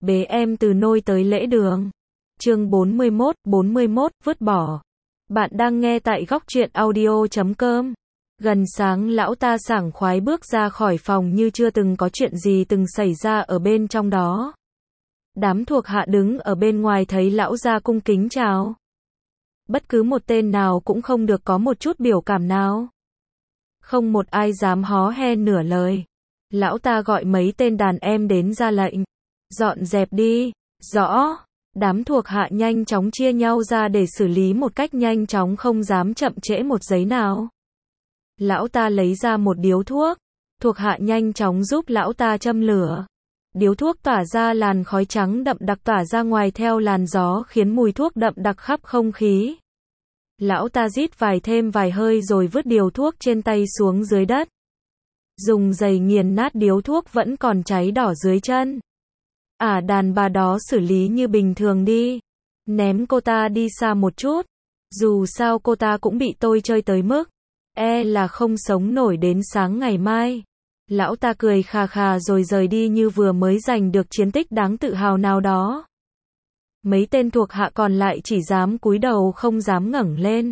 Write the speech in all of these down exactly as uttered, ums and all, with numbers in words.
bế em từ nôi tới lễ đường. Chương bốn mươi mốt, bốn mươi mốt, vứt bỏ. Bạn đang nghe tại góc truyện audio chấm com. Gần sáng lão ta sảng khoái bước ra khỏi phòng như chưa từng có chuyện gì từng xảy ra ở bên trong đó. Đám thuộc hạ đứng ở bên ngoài thấy lão ra cung kính chào. Bất cứ một tên nào cũng không được có một chút biểu cảm nào. Không một ai dám hó he nửa lời. Lão ta gọi mấy tên đàn em đến ra lệnh. Dọn dẹp đi. Rõ. Đám thuộc hạ nhanh chóng chia nhau ra để xử lý một cách nhanh chóng, không dám chậm trễ một giây nào. Lão ta lấy ra một điếu thuốc. Thuộc hạ nhanh chóng giúp lão ta châm lửa. Điếu thuốc tỏa ra làn khói trắng đậm đặc tỏa ra ngoài theo làn gió khiến mùi thuốc đậm đặc khắp không khí. Lão ta rít vài thêm vài hơi rồi vứt điếu thuốc trên tay xuống dưới đất. Dùng giày nghiền nát điếu thuốc vẫn còn cháy đỏ dưới chân. À, đàn bà đó xử lý như bình thường đi. Ném cô ta đi xa một chút. Dù sao cô ta cũng bị tôi chơi tới mức e là không sống nổi đến sáng ngày mai. Lão ta cười khà khà rồi rời đi như vừa mới giành được chiến tích đáng tự hào nào đó. Mấy tên thuộc hạ còn lại chỉ dám cúi đầu không dám ngẩng lên.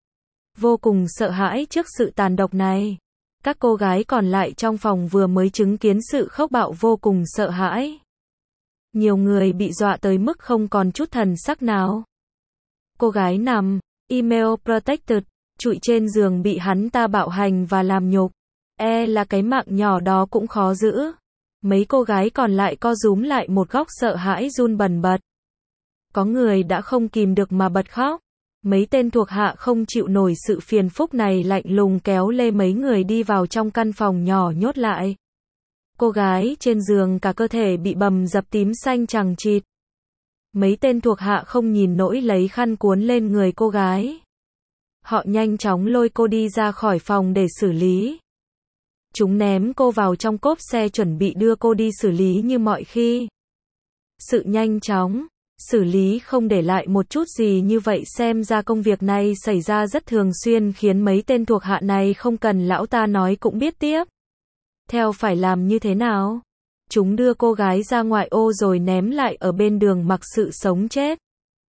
Vô cùng sợ hãi trước sự tàn độc này. Các cô gái còn lại trong phòng vừa mới chứng kiến sự khốc bạo vô cùng sợ hãi. Nhiều người bị dọa tới mức không còn chút thần sắc nào. Cô gái nằm, email protected, trụi trên giường bị hắn ta bạo hành và làm nhục. E là cái mạng nhỏ đó cũng khó giữ. Mấy cô gái còn lại co rúm lại một góc sợ hãi run bần bật. Có người đã không kìm được mà bật khóc. Mấy tên thuộc hạ không chịu nổi sự phiền phức này lạnh lùng kéo lê mấy người đi vào trong căn phòng nhỏ nhốt lại. Cô gái trên giường cả cơ thể bị bầm dập tím xanh chằng chịt. Mấy tên thuộc hạ không nhìn nổi lấy khăn cuốn lên người cô gái. Họ nhanh chóng lôi cô đi ra khỏi phòng để xử lý. Chúng ném cô vào trong cốp xe chuẩn bị đưa cô đi xử lý như mọi khi. Sự nhanh chóng xử lý không để lại một chút gì như vậy xem ra công việc này xảy ra rất thường xuyên khiến mấy tên thuộc hạ này không cần lão ta nói cũng biết tiếp theo phải làm như thế nào. Chúng đưa cô gái ra ngoại ô rồi ném lại ở bên đường mặc sự sống chết.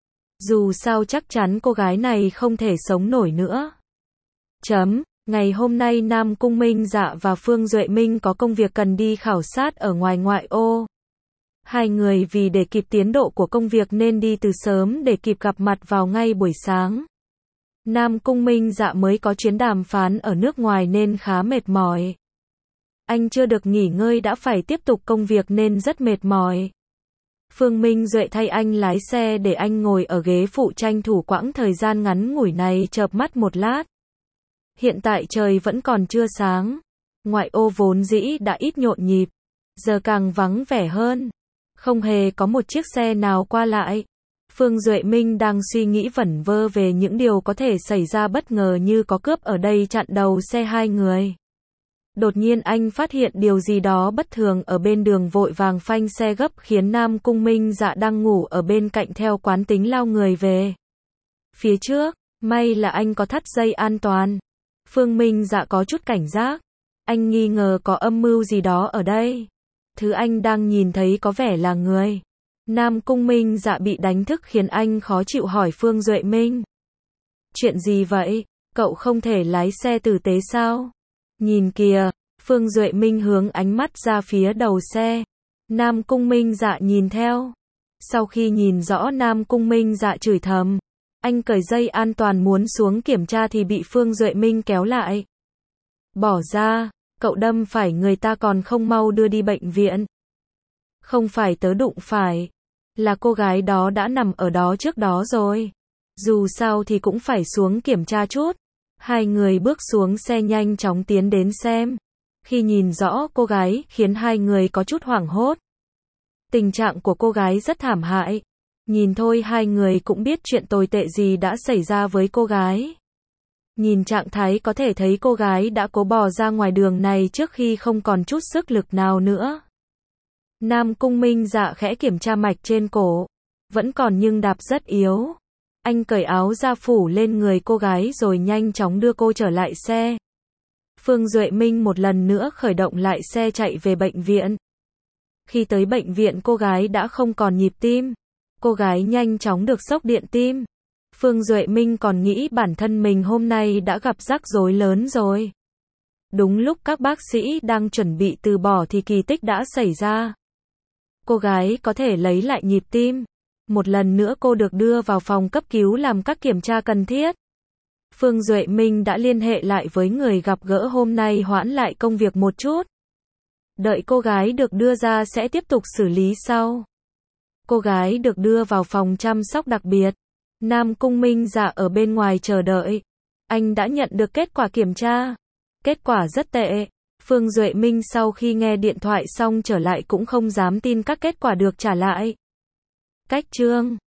Dù sao chắc chắn cô gái này không thể sống nổi nữa. Chấm. Ngày hôm nay Nam Cung Minh Dạ và Phương Duệ Minh có công việc cần đi khảo sát ở ngoài ngoại ô. Hai người vì để kịp tiến độ của công việc nên đi từ sớm để kịp gặp mặt vào ngay buổi sáng. Nam Cung Minh Dạ mới có chuyến đàm phán ở nước ngoài nên khá mệt mỏi. Anh chưa được nghỉ ngơi đã phải tiếp tục công việc nên rất mệt mỏi. Phương Minh Duệ thay anh lái xe để anh ngồi ở ghế phụ tranh thủ quãng thời gian ngắn ngủi này chợp mắt một lát. Hiện tại trời vẫn còn chưa sáng. Ngoại ô vốn dĩ đã ít nhộn nhịp, giờ càng vắng vẻ hơn. Không hề có một chiếc xe nào qua lại. Phương Duệ Minh đang suy nghĩ vẩn vơ về những điều có thể xảy ra bất ngờ như có cướp ở đây chặn đầu xe hai người. Đột nhiên anh phát hiện điều gì đó bất thường ở bên đường vội vàng phanh xe gấp khiến Nam Cung Minh Dạ đang ngủ ở bên cạnh theo quán tính lao người về phía trước. May là anh có thắt dây an toàn. Phương Minh Dạ có chút cảnh giác. Anh nghi ngờ có âm mưu gì đó ở đây. Thứ anh đang nhìn thấy có vẻ là người. Nam Cung Minh Dạ bị đánh thức khiến anh khó chịu hỏi Phương Duệ Minh. Chuyện gì vậy? Cậu không thể lái xe tử tế sao? Nhìn kìa. Phương Duệ Minh hướng ánh mắt ra phía đầu xe. Nam Cung Minh Dạ nhìn theo. Sau khi nhìn rõ Nam Cung Minh Dạ chửi thầm. Anh cởi dây an toàn muốn xuống kiểm tra thì bị Phương Duệ Minh kéo lại. Bỏ ra, cậu đâm phải người ta còn không mau đưa đi bệnh viện. Không phải tớ đụng phải, là cô gái đó đã nằm ở đó trước đó rồi. Dù sao thì cũng phải xuống kiểm tra chút. Hai người bước xuống xe nhanh chóng tiến đến xem. Khi nhìn rõ cô gái khiến hai người có chút hoảng hốt. Tình trạng của cô gái rất thảm hại. Nhìn thôi hai người cũng biết chuyện tồi tệ gì đã xảy ra với cô gái. Nhìn trạng thái có thể thấy cô gái đã cố bò ra ngoài đường này trước khi không còn chút sức lực nào nữa. Nam Cung Minh Dạ khẽ kiểm tra mạch trên cổ. Vẫn còn nhưng đạp rất yếu. Anh cởi áo ra phủ lên người cô gái rồi nhanh chóng đưa cô trở lại xe. Phương Duệ Minh một lần nữa khởi động lại xe chạy về bệnh viện. Khi tới bệnh viện cô gái đã không còn nhịp tim. Cô gái nhanh chóng được sốc điện tim. Phương Duệ Minh còn nghĩ bản thân mình hôm nay đã gặp rắc rối lớn rồi. Đúng lúc các bác sĩ đang chuẩn bị từ bỏ thì kỳ tích đã xảy ra. Cô gái có thể lấy lại nhịp tim. Một lần nữa cô được đưa vào phòng cấp cứu làm các kiểm tra cần thiết. Phương Duệ Minh đã liên hệ lại với người gặp gỡ hôm nay hoãn lại công việc một chút. Đợi cô gái được đưa ra sẽ tiếp tục xử lý sau. Cô gái được đưa vào phòng chăm sóc đặc biệt. Nam Cung Minh Dạ ở bên ngoài chờ đợi. Anh đã nhận được kết quả kiểm tra. Kết quả rất tệ. Phương Duệ Minh sau khi nghe điện thoại xong trở lại cũng không dám tin các kết quả được trả lại. Cách chương